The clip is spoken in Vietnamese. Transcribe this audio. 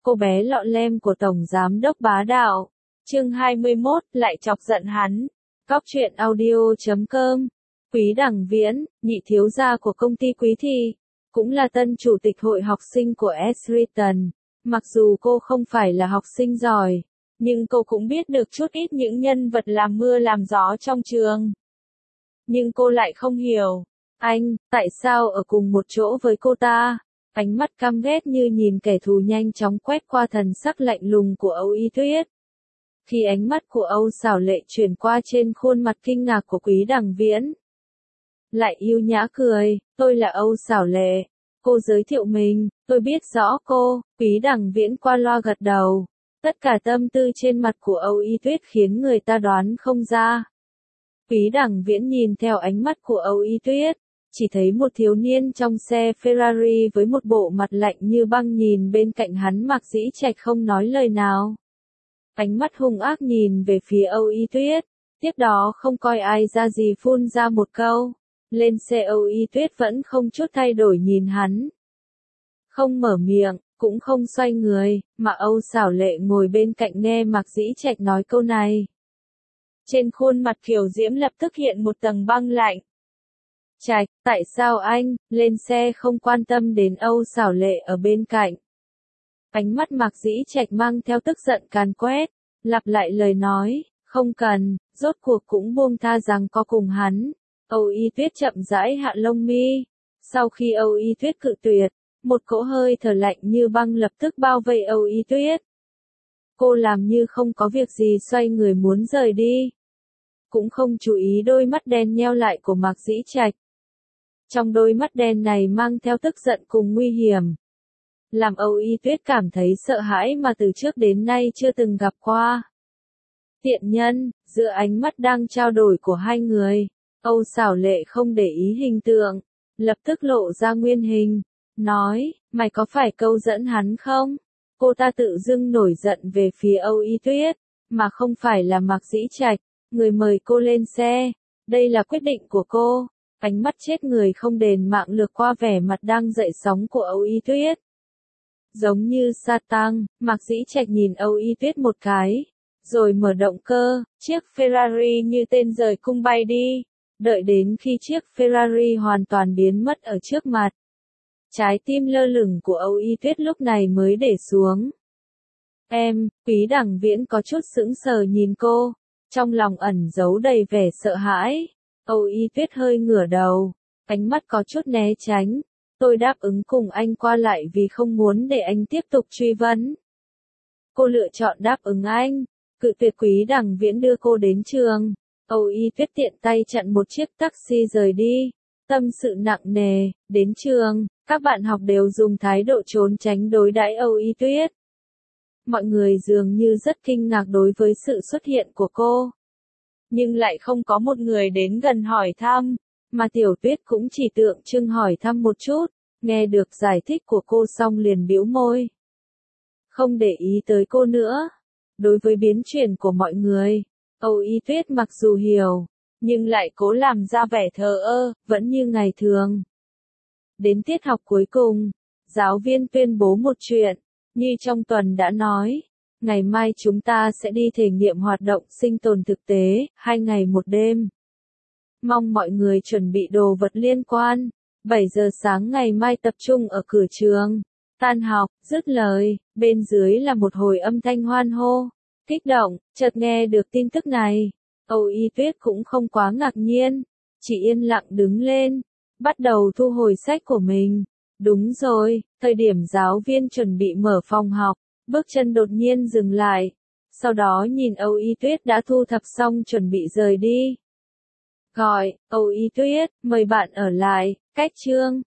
cô bé lọ lem của Tổng Giám đốc bá đạo. Chương 21, lại chọc giận hắn. Cóc truyện audio.com. Quý Đằng Viễn, nhị thiếu gia của công ty Quý Thị, cũng là tân chủ tịch hội học sinh của Esriton. Mặc dù cô không phải là học sinh giỏi, nhưng cô cũng biết được chút ít những nhân vật làm mưa làm gió trong trường. Nhưng cô lại không hiểu, anh, tại sao ở cùng một chỗ với cô ta? Ánh mắt căm ghét như nhìn kẻ thù nhanh chóng quét qua thần sắc lạnh lùng của Âu Y Tuyết. Khi ánh mắt của Âu Xảo Lệ chuyển qua trên khuôn mặt kinh ngạc của Quý Đằng Viễn, lại yêu nhã cười, tôi là Âu Xảo Lệ. Cô giới thiệu mình, tôi biết rõ cô. Quý Đằng Viễn qua loa gật đầu. Tất cả tâm tư trên mặt của Âu Y Tuyết khiến người ta đoán không ra. Quý Đằng Viễn nhìn theo ánh mắt của Âu Y Tuyết, chỉ thấy một thiếu niên trong xe Ferrari với một bộ mặt lạnh như băng nhìn bên cạnh hắn. Mạc Dĩ Trạch không nói lời nào. Ánh mắt hung ác nhìn về phía Âu Y Tuyết, tiếp đó không coi ai ra gì phun ra một câu. Lên xe Âu Y Tuyết vẫn không chút thay đổi nhìn hắn. Không mở miệng, cũng không xoay người, mà Âu Xảo Lệ ngồi bên cạnh nghe Mạc Dĩ Trạch nói câu này. Trên khuôn mặt Kiều Diễm lập tức hiện một tầng băng lạnh. Trạch, tại sao anh, lên xe không quan tâm đến Âu Xảo Lệ ở bên cạnh? Ánh mắt Mạc Dĩ Trạch mang theo tức giận càn quét, lặp lại lời nói, không cần, rốt cuộc cũng buông tha rằng có cùng hắn. Âu Y Tuyết chậm rãi hạ lông mi. Sau khi Âu Y Tuyết cự tuyệt, một cỗ hơi thở lạnh như băng lập tức bao vây Âu Y Tuyết. Cô làm như không có việc gì xoay người muốn rời đi. Cũng không chú ý đôi mắt đen nheo lại của Mạc Dĩ Trạch. Trong đôi mắt đen này mang theo tức giận cùng nguy hiểm. Làm Âu Y Tuyết cảm thấy sợ hãi mà từ trước đến nay chưa từng gặp qua. Tiện nhân, giữa ánh mắt đang trao đổi của hai người, Âu Xảo Lệ không để ý hình tượng, lập tức lộ ra nguyên hình, nói, mày có phải câu dẫn hắn không? Cô ta tự dưng nổi giận về phía Âu Y Tuyết, mà không phải là Mạc Dĩ Trạch, người mời cô lên xe, đây là quyết định của cô. Ánh mắt chết người không đền mạng lướt qua vẻ mặt đang dậy sóng của Âu Y Tuyết. Giống như sa tăng, Mạc Dĩ Trạch nhìn Âu Y Tuyết một cái, rồi mở động cơ, chiếc Ferrari như tên rời cung bay đi. Đợi đến khi chiếc Ferrari hoàn toàn biến mất ở trước mặt, trái tim lơ lửng của Âu Y Tuyết lúc này mới để xuống. Quý Đằng Viễn có chút sững sờ nhìn cô, trong lòng ẩn giấu đầy vẻ sợ hãi. Âu Y Tuyết hơi ngửa đầu, ánh mắt có chút né tránh. Tôi đáp ứng cùng anh qua lại vì không muốn để anh tiếp tục truy vấn. Cô lựa chọn đáp ứng anh, cự tuyệt Quý Đằng Viễn đưa cô đến trường. Âu Y Tuyết tiện tay chặn một chiếc taxi rời đi. Tâm sự nặng nề, đến trường, các bạn học đều dùng thái độ trốn tránh đối đãi Âu Y Tuyết. Mọi người dường như rất kinh ngạc đối với sự xuất hiện của cô. Nhưng lại không có một người đến gần hỏi thăm, mà Tiểu Tuyết cũng chỉ tượng trưng hỏi thăm một chút, nghe được giải thích của cô xong liền bĩu môi. Không để ý tới cô nữa. Đối với biến chuyển của mọi người, Âu Y Tuyết mặc dù hiểu, nhưng lại cố làm ra vẻ thờ ơ, vẫn như ngày thường. Đến tiết học cuối cùng, giáo viên tuyên bố một chuyện, như trong tuần đã nói, ngày mai chúng ta sẽ đi thể nghiệm hoạt động sinh tồn thực tế, 2 ngày 1 đêm. Mong mọi người chuẩn bị đồ vật liên quan, 7 giờ sáng ngày mai tập trung ở cửa trường. Tan học, dứt lời, bên dưới là một hồi âm thanh hoan hô. Kích động, chợt nghe được tin tức này, Âu Y Tuyết cũng không quá ngạc nhiên, chỉ yên lặng đứng lên, bắt đầu thu hồi sách của mình. Đúng rồi, thời điểm giáo viên chuẩn bị mở phòng học, bước chân đột nhiên dừng lại, sau đó nhìn Âu Y Tuyết đã thu thập xong chuẩn bị rời đi. Gọi, Âu Y Tuyết, mời bạn ở lại, cách chương.